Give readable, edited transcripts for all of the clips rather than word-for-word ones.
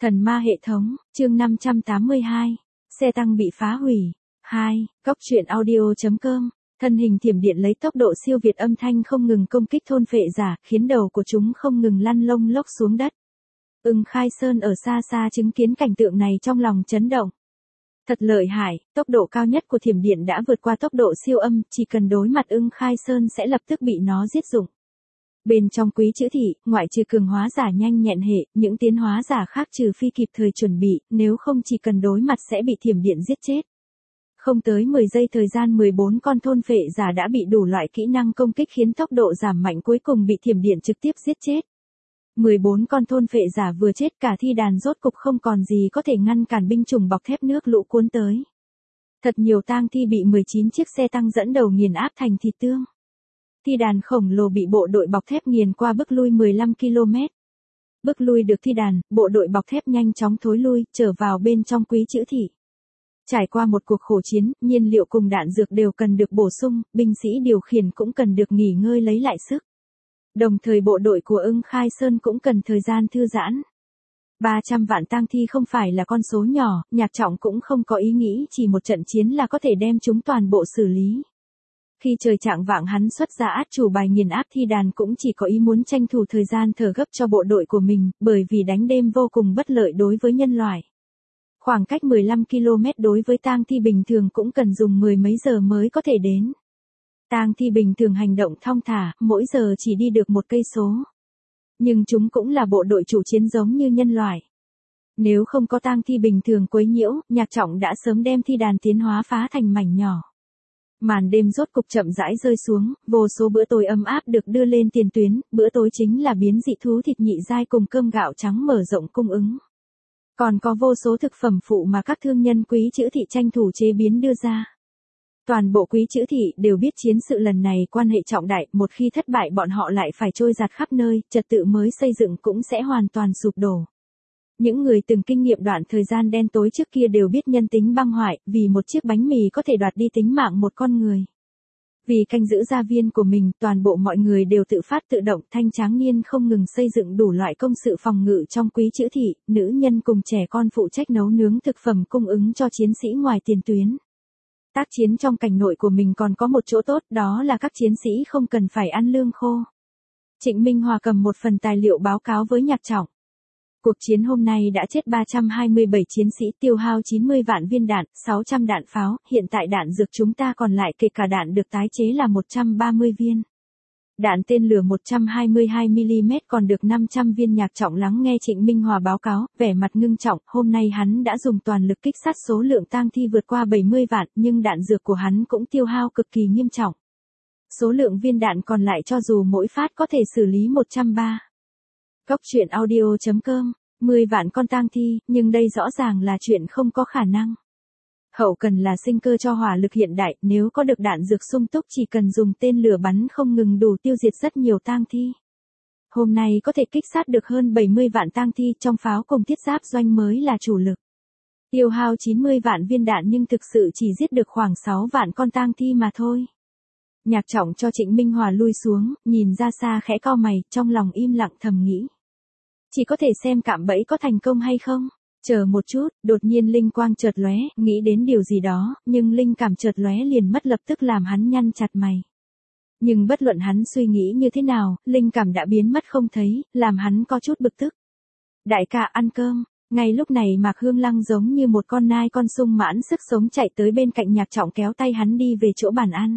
Thần ma hệ thống, chương 582, xe tăng bị phá hủy. 2. Góc truyện audio.com. Thân hình thiểm điện lấy tốc độ siêu việt âm thanh không ngừng công kích thôn phệ giả, khiến đầu của chúng không ngừng lăn lông lốc xuống đất. Ưng Khai Sơn ở xa xa chứng kiến cảnh tượng này trong lòng chấn động. Thật lợi hại, tốc độ cao nhất của thiểm điện đã vượt qua tốc độ siêu âm, chỉ cần đối mặt Ưng Khai Sơn sẽ lập tức bị nó giết dụng. Bên trong quý chữ thị, ngoại trừ cường hóa giả nhanh nhẹn hệ, những tiến hóa giả khác trừ phi kịp thời chuẩn bị, nếu không chỉ cần đối mặt sẽ bị thiểm điện giết chết. Không tới 10 giây thời gian 14 con thôn phệ giả đã bị đủ loại kỹ năng công kích khiến tốc độ giảm mạnh cuối cùng bị thiểm điện trực tiếp giết chết. 14 con thôn phệ giả vừa chết cả thi đàn rốt cục không còn gì có thể ngăn cản binh chủng bọc thép nước lũ cuốn tới. Thật nhiều tang thi bị 19 chiếc xe tăng dẫn đầu nghiền áp thành thịt tương. Thi đàn khổng lồ bị bộ đội bọc thép nghiền qua bước lui 15 km. Bước lui được thi đàn, bộ đội bọc thép nhanh chóng thối lui, trở vào bên trong quý chữ thị. Trải qua một cuộc khổ chiến, nhiên liệu cùng đạn dược đều cần được bổ sung, binh sĩ điều khiển cũng cần được nghỉ ngơi lấy lại sức. Đồng thời bộ đội của Ưng Khai Sơn cũng cần thời gian thư giãn. 300 vạn tang thi không phải là con số nhỏ, Nhạc Trọng cũng không có ý nghĩ chỉ một trận chiến là có thể đem chúng toàn bộ xử lý. Khi trời chạng vạng hắn xuất ra át chủ bài nghiền áp thi đàn cũng chỉ có ý muốn tranh thủ thời gian thở gấp cho bộ đội của mình, bởi vì đánh đêm vô cùng bất lợi đối với nhân loại. Khoảng cách 15 km đối với tang thi bình thường cũng cần dùng 10 mấy giờ mới có thể đến. Tang thi bình thường hành động thong thả, mỗi giờ chỉ đi được 1 cây số. Nhưng chúng cũng là bộ đội chủ chiến giống như nhân loại. Nếu không có tang thi bình thường quấy nhiễu, Nhạc Trọng đã sớm đem thi đàn tiến hóa phá thành mảnh nhỏ. Màn đêm rốt cục chậm rãi rơi xuống, vô số bữa tối ấm áp được đưa lên tiền tuyến, bữa tối chính là biến dị thú thịt nhị giai cùng cơm gạo trắng mở rộng cung ứng. Còn có vô số thực phẩm phụ mà các thương nhân quý chữ thị tranh thủ chế biến đưa ra. Toàn bộ quý chữ thị đều biết chiến sự lần này quan hệ trọng đại, một khi thất bại bọn họ lại phải trôi giạt khắp nơi, trật tự mới xây dựng cũng sẽ hoàn toàn sụp đổ. Những người từng kinh nghiệm đoạn thời gian đen tối trước kia đều biết nhân tính băng hoại, vì một chiếc bánh mì có thể đoạt đi tính mạng một con người. Vì canh giữ gia viên của mình, toàn bộ mọi người đều tự phát tự động, Thanh Tráng Niên không ngừng xây dựng đủ loại công sự phòng ngự trong quý chữ thị, nữ nhân cùng trẻ con phụ trách nấu nướng thực phẩm cung ứng cho chiến sĩ ngoài tiền tuyến. Tác chiến trong cảnh nội của mình còn có một chỗ tốt, đó là các chiến sĩ không cần phải ăn lương khô. Trịnh Minh Hòa cầm một phần tài liệu báo cáo với Nhạc Trọng. Cuộc chiến hôm nay đã chết 327 chiến sĩ, tiêu hao 90 vạn viên đạn, 600 đạn pháo, hiện tại đạn dược chúng ta còn lại kể cả đạn được tái chế là 130 viên. Đạn tên lửa 122mm còn được 500 viên. Nhạc Trọng lắng nghe Trịnh Minh Hòa báo cáo, vẻ mặt ngưng trọng, hôm nay hắn đã dùng toàn lực kích sát số lượng tang thi vượt qua 70 vạn, nhưng đạn dược của hắn cũng tiêu hao cực kỳ nghiêm trọng. Số lượng viên đạn còn lại cho dù mỗi phát có thể xử lý 130. Góc truyện audio.com, 10 vạn con tang thi, nhưng đây rõ ràng là chuyện không có khả năng. Hậu cần là sinh cơ cho hỏa lực hiện đại, nếu có được đạn dược sung túc chỉ cần dùng tên lửa bắn không ngừng đủ tiêu diệt rất nhiều tang thi. Hôm nay có thể kích sát được hơn 70 vạn tang thi, trong pháo cùng thiết giáp doanh mới là chủ lực. Tiêu hao 90 vạn viên đạn nhưng thực sự chỉ giết được khoảng 6 vạn con tang thi mà thôi. Nhạc Trọng cho Trịnh Minh Hòa lui xuống, nhìn ra xa khẽ cau mày, trong lòng im lặng thầm nghĩ. Chỉ có thể xem cạm bẫy có thành công hay không. Chờ một chút, đột nhiên linh quang chợt lóe, nghĩ đến điều gì đó, nhưng linh cảm chợt lóe liền mất lập tức làm hắn nhăn chặt mày. Nhưng bất luận hắn suy nghĩ như thế nào, linh cảm đã biến mất không thấy, làm hắn có chút bực tức. Đại ca ăn cơm. Ngay lúc này Mạc Hương Lăng giống như một con nai con sung mãn sức sống chạy tới bên cạnh Nhạc Trọng kéo tay hắn đi về chỗ bàn ăn.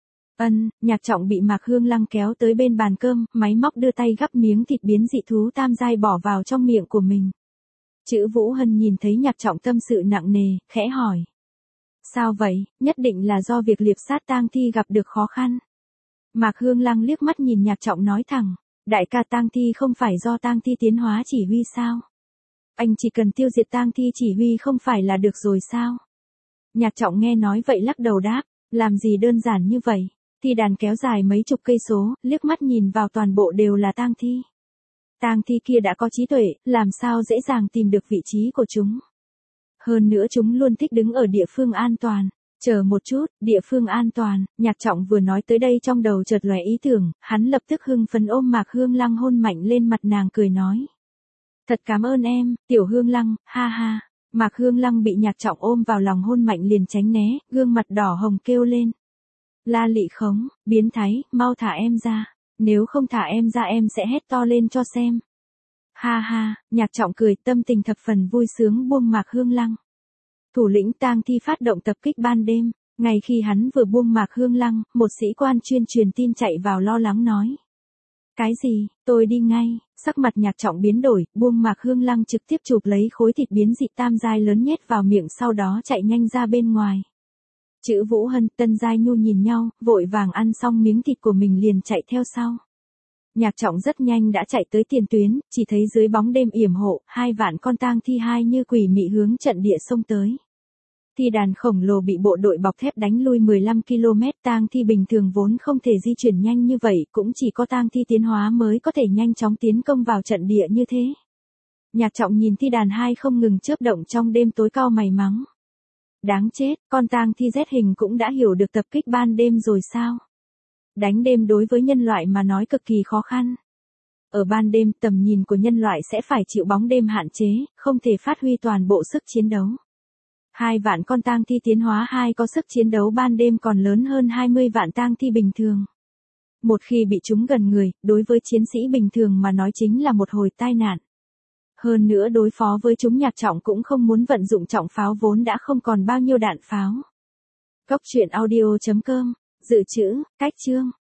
Nhạc Trọng bị Mạc Hương Lăng kéo tới bên bàn cơm, máy móc đưa tay gắp miếng thịt biến dị thú tam giai bỏ vào trong miệng của mình. Chữ Vũ Hân nhìn thấy Nhạc Trọng tâm sự nặng nề, khẽ hỏi. Sao vậy, nhất định là do việc liệp sát tang thi gặp được khó khăn. Mạc Hương Lăng liếc mắt nhìn Nhạc Trọng nói thẳng, đại ca tang thi không phải do tang thi tiến hóa chỉ huy sao? Anh chỉ cần tiêu diệt tang thi chỉ huy không phải là được rồi sao? Nhạc Trọng nghe nói vậy lắc đầu đáp, làm gì đơn giản như vậy, thi đàn kéo dài mấy chục cây số, liếc mắt nhìn vào toàn bộ đều là tang thi. Tang thi kia đã có trí tuệ, làm sao dễ dàng tìm được vị trí của chúng. Hơn nữa chúng luôn thích đứng ở địa phương an toàn. Chờ một chút, địa phương an toàn, Nhạc Trọng vừa nói tới đây trong đầu chợt lóe ý tưởng, hắn lập tức hưng phấn ôm Mạc Hương Lăng hôn mạnh lên mặt nàng cười nói. Thật cảm ơn em, Tiểu Hương Lăng, ha ha. Mạc Hương Lăng bị Nhạc Trọng ôm vào lòng hôn mạnh liền tránh né, gương mặt đỏ hồng kêu lên. La lị khống, biến thái, mau thả em ra. Nếu không thả em ra em sẽ hét to lên cho xem. Ha ha, Nhạc Trọng cười, tâm tình thập phần vui sướng buông Mạc Hương Lăng. Thủ lĩnh tang thi phát động tập kích ban đêm, ngay khi hắn vừa buông Mạc Hương Lăng, một sĩ quan chuyên truyền tin chạy vào lo lắng nói. Cái gì, tôi đi ngay, sắc mặt Nhạc Trọng biến đổi, buông Mạc Hương Lăng trực tiếp chụp lấy khối thịt biến dị tam giai lớn nhét vào miệng sau đó chạy nhanh ra bên ngoài. Chữ Vũ Hân, Tân Giai Nhu nhìn nhau, vội vàng ăn xong miếng thịt của mình liền chạy theo sau. Nhạc Trọng rất nhanh đã chạy tới tiền tuyến, chỉ thấy dưới bóng đêm yểm hộ, 2 vạn con tang thi hai như quỷ mị hướng trận địa xông tới. Thi đàn khổng lồ bị bộ đội bọc thép đánh lui 15 km, tang thi bình thường vốn không thể di chuyển nhanh như vậy, cũng chỉ có tang thi tiến hóa mới có thể nhanh chóng tiến công vào trận địa như thế. Nhạc Trọng nhìn thi đàn hai không ngừng chớp động trong đêm tối, cau mày mắng. Đáng chết, con tang thi Z hình cũng đã hiểu được tập kích ban đêm rồi sao? Đánh đêm đối với nhân loại mà nói cực kỳ khó khăn. Ở ban đêm tầm nhìn của nhân loại sẽ phải chịu bóng đêm hạn chế, không thể phát huy toàn bộ sức chiến đấu. 2 vạn con tang thi tiến hóa 2 có sức chiến đấu ban đêm còn lớn hơn 20 vạn tang thi bình thường. Một khi bị chúng gần người, đối với chiến sĩ bình thường mà nói chính là một hồi tai nạn. Hơn nữa đối phó với chúng Nhạc Trọng cũng không muốn vận dụng trọng pháo vốn đã không còn bao nhiêu đạn pháo. Góc truyện audio.com, dự trữ, cách chương.